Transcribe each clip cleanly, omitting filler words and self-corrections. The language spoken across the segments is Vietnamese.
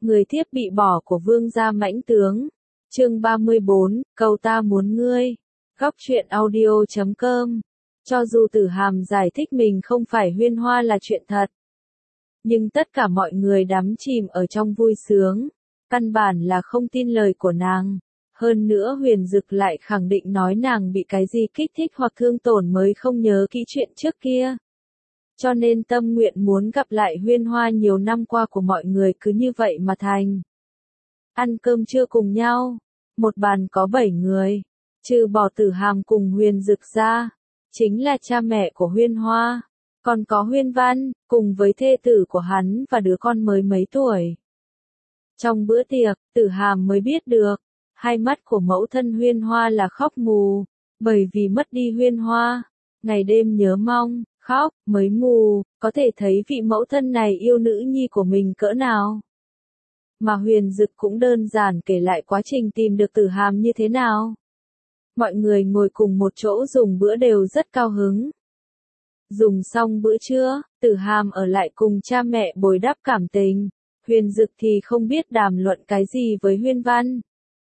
Người thiếp bị bỏ của vương gia mãnh tướng. Chương 34, cầu ta muốn ngươi. Góc truyện audio.com. Cho dù Tử Hàm giải thích mình không phải Huyên Hoa là chuyện thật, nhưng tất cả mọi người đắm chìm ở trong vui sướng, căn bản là không tin lời của nàng. Hơn nữa Huyền Dực lại khẳng định nói nàng bị cái gì kích thích hoặc thương tổn mới không nhớ kỹ chuyện trước kia. Cho nên tâm nguyện muốn gặp lại Huyên Hoa nhiều năm qua của mọi người cứ như vậy mà thành. Ăn cơm trưa cùng nhau, một bàn có 7 người, trừ bỏ Tử Hàm cùng Huyền Dực ra, chính là cha mẹ của Huyên Hoa, còn có Huyên Văn, cùng với thê tử của hắn và đứa con mới mấy tuổi. Trong bữa tiệc, Tử Hàm mới biết được, hai mắt của mẫu thân Huyên Hoa là khóc mù, bởi vì mất đi Huyên Hoa, ngày đêm nhớ mong, khóc, mới mù, có thể thấy vị mẫu thân này yêu nữ nhi của mình cỡ nào. Mà Huyền Dực cũng đơn giản kể lại quá trình tìm được Tử Hàm như thế nào. Mọi người ngồi cùng một chỗ dùng bữa đều rất cao hứng. Dùng xong bữa trưa, Tử Hàm ở lại cùng cha mẹ bồi đắp cảm tình, Huyền Dực thì không biết đàm luận cái gì với Huyên Văn.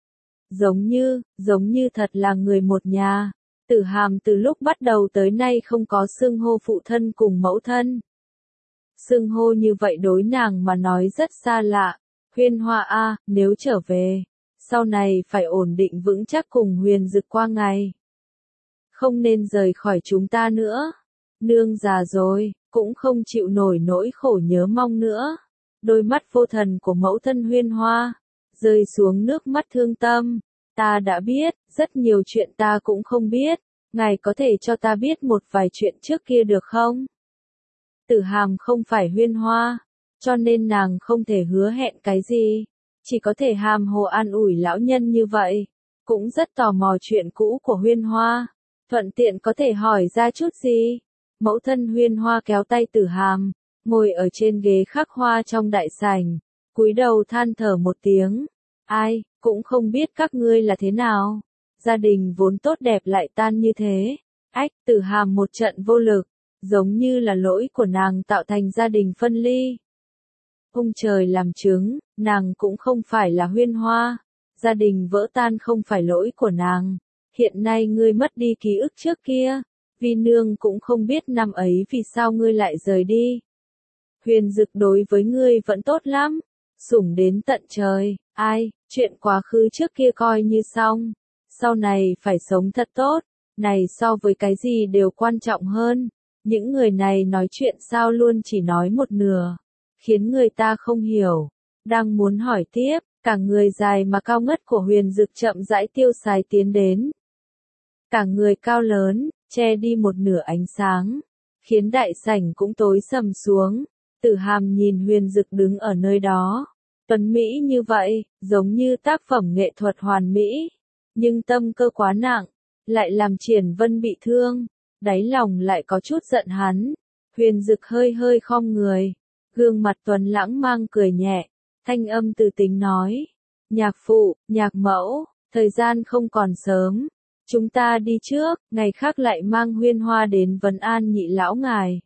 Giống như thật là người một nhà. Tử Hàm từ lúc bắt đầu tới nay không có xưng hô phụ thân cùng mẫu thân. Xưng hô như vậy đối nàng mà nói rất xa lạ. Huyên Hoa a, nếu trở về, sau này phải ổn định vững chắc cùng Huyền Dực qua ngày. Không nên rời khỏi chúng ta nữa. Nương già rồi, cũng không chịu nổi nỗi khổ nhớ mong nữa. Đôi mắt vô thần của mẫu thân Huyên Hoa rơi xuống nước mắt thương tâm. Ta đã biết, rất nhiều chuyện ta cũng không biết, ngài có thể cho ta biết một vài chuyện trước kia được không? Tử Hàm không phải Huyên Hoa, cho nên nàng không thể hứa hẹn cái gì, chỉ có thể hàm hồ an ủi lão nhân như vậy. Cũng rất tò mò chuyện cũ của Huyên Hoa, thuận tiện có thể hỏi ra chút gì. Mẫu thân Huyên Hoa kéo tay Tử Hàm, ngồi ở trên ghế khắc hoa trong đại sảnh, cúi đầu than thở một tiếng. Ai, cũng không biết các ngươi là thế nào. Gia đình vốn tốt đẹp lại tan như thế. Ách, Tử Hàm một trận vô lực, giống như là lỗi của nàng tạo thành gia đình phân ly. Ông trời làm chứng, nàng cũng không phải là Huyên Hoa. Gia đình vỡ tan không phải lỗi của nàng. Hiện nay ngươi mất đi ký ức trước kia. Vi nương cũng không biết năm ấy vì sao ngươi lại rời đi. Huyền Dực đối với ngươi vẫn tốt lắm, sủng đến tận trời. Ai, chuyện quá khứ trước kia coi như xong. Sau này phải sống thật tốt. Này so với cái gì đều quan trọng hơn. Những người này nói chuyện sao luôn chỉ nói một nửa, khiến người ta không hiểu. Đang muốn hỏi tiếp, cả người dài mà cao ngất của Huyền Dực chậm rãi tiêu sái tiến đến. Cả người cao lớn, che đi một nửa ánh sáng, khiến đại sảnh cũng tối sầm xuống. Tử Hàm nhìn Huyền Dực đứng ở nơi đó, tuấn mỹ như vậy, giống như tác phẩm nghệ thuật hoàn mỹ, nhưng tâm cơ quá nặng, lại làm Triển Vân bị thương, đáy lòng lại có chút giận hắn. Huyền Dực hơi hơi khom người, gương mặt tuấn lãng mang cười nhẹ, thanh âm từ tính nói: "Nhạc phụ, nhạc mẫu, thời gian không còn sớm, chúng ta đi trước, ngày khác lại mang Huyên Hoa đến vấn an nhị lão ngài."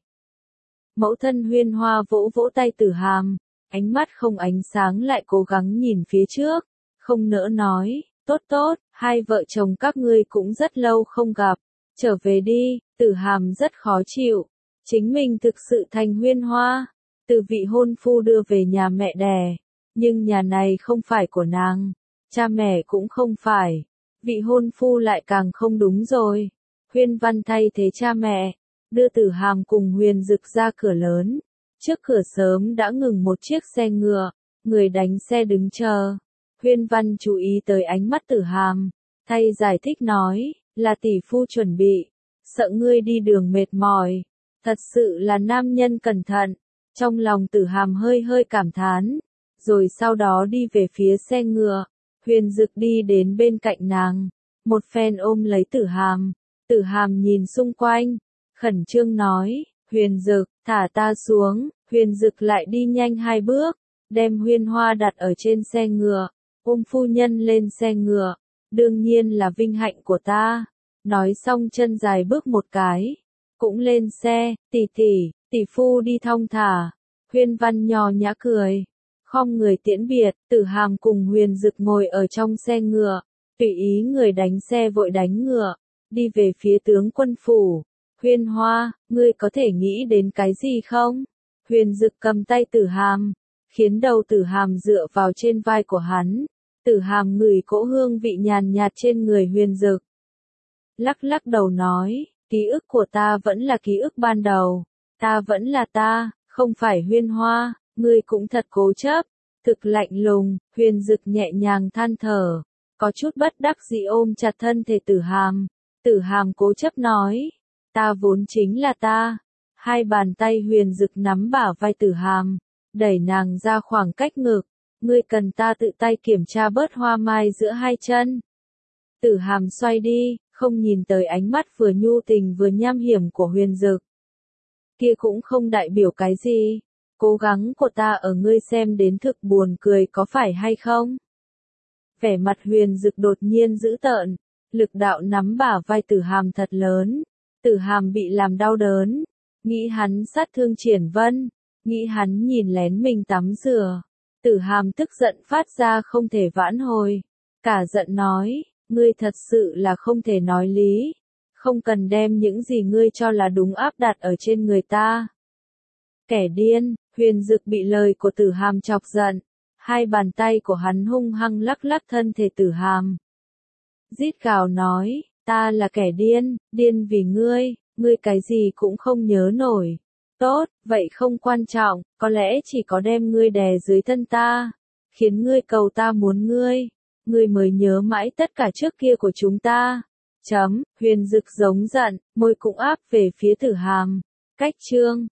Mẫu thân Huyên Hoa vỗ vỗ tay Tử Hàm, ánh mắt không ánh sáng lại cố gắng nhìn phía trước, không nỡ nói: "Tốt tốt, hai vợ chồng các ngươi cũng rất lâu không gặp, trở về đi." Tử Hàm rất khó chịu, chính mình thực sự thành Huyên Hoa, từ vị hôn phu đưa về nhà mẹ đẻ, nhưng nhà này không phải của nàng, cha mẹ cũng không phải, vị hôn phu lại càng không đúng rồi. Huyên Văn thay thế cha mẹ, đưa Tử Hàm cùng Huyền Dực ra cửa lớn. Trước cửa sớm đã ngừng một chiếc xe ngựa, người đánh xe đứng chờ. Huyên Văn chú ý tới ánh mắt Tử Hàm, thay giải thích nói: "Là tỷ phu chuẩn bị, sợ ngươi đi đường mệt mỏi." Thật sự là nam nhân cẩn thận. Trong lòng Tử Hàm hơi hơi cảm thán, rồi sau đó đi về phía xe ngựa. Huyền Dực đi đến bên cạnh nàng, một phen ôm lấy Tử Hàm. Tử Hàm nhìn xung quanh, khẩn trương nói: "Huyền Dực, thả ta xuống." Huyền Dực lại đi nhanh 2 bước, đem Huyên Hoa đặt ở trên xe ngựa, ôm phu nhân lên xe ngựa. "Đương nhiên là vinh hạnh của ta." Nói xong chân dài bước một cái, cũng lên xe. "Tỷ tỷ, tỷ phu đi thong thả." Huyên Văn nho nhã cười, khom người tiễn biệt, Tử Hàm cùng Huyền Dực ngồi ở trong xe ngựa, tùy ý người đánh xe vội đánh ngựa, đi về phía tướng quân phủ. Huyên Hoa, ngươi có thể nghĩ đến cái gì không? Huyền Dực cầm tay Tử Hàm, khiến đầu Tử Hàm dựa vào trên vai của hắn. Tử Hàm ngửi cỗ hương vị nhàn nhạt trên người Huyền Dực. Lắc lắc đầu nói, ký ức của ta vẫn là ký ức ban đầu. Ta vẫn là ta, không phải Huyên Hoa, ngươi cũng thật cố chấp. Thực lạnh lùng, Huyền Dực nhẹ nhàng than thở, có chút bất đắc dĩ ôm chặt thân thể Tử Hàm. Tử Hàm cố chấp nói, ta vốn chính là ta. Hai bàn tay Huyền Dực nắm bả vai Tử Hàm, đẩy nàng ra khoảng cách ngực. Ngươi cần ta tự tay kiểm tra bớt hoa mai giữa hai chân. Tử Hàm xoay đi, không nhìn tới ánh mắt vừa nhu tình vừa nham hiểm của Huyền Dực. Kia cũng không đại biểu cái gì. Cố gắng của ta ở ngươi xem đến thực buồn cười có phải hay không? Vẻ mặt Huyền Dực đột nhiên dữ tợn, lực đạo nắm bả vai Tử Hàm thật lớn. Tử Hàm bị làm đau đớn, nghĩ hắn sát thương Triển Vân, nghĩ hắn nhìn lén mình tắm rửa. Tử Hàm tức giận phát ra không thể vãn hồi, cả giận nói, ngươi thật sự là không thể nói lý, không cần đem những gì ngươi cho là đúng áp đặt ở trên người ta. Kẻ điên, Huyền Dực bị lời của Tử Hàm chọc giận, hai bàn tay của hắn hung hăng lắc lắc thân thể Tử Hàm. Rít gào nói, ta là kẻ điên, điên vì ngươi cái gì cũng không nhớ nổi. Tốt, vậy không quan trọng, có lẽ chỉ có đem ngươi đè dưới thân ta, khiến ngươi cầu ta muốn ngươi mới nhớ mãi tất cả trước kia của chúng ta. Huyền Dực giống giận, môi cũng áp về phía Tử Hàm. Cách chương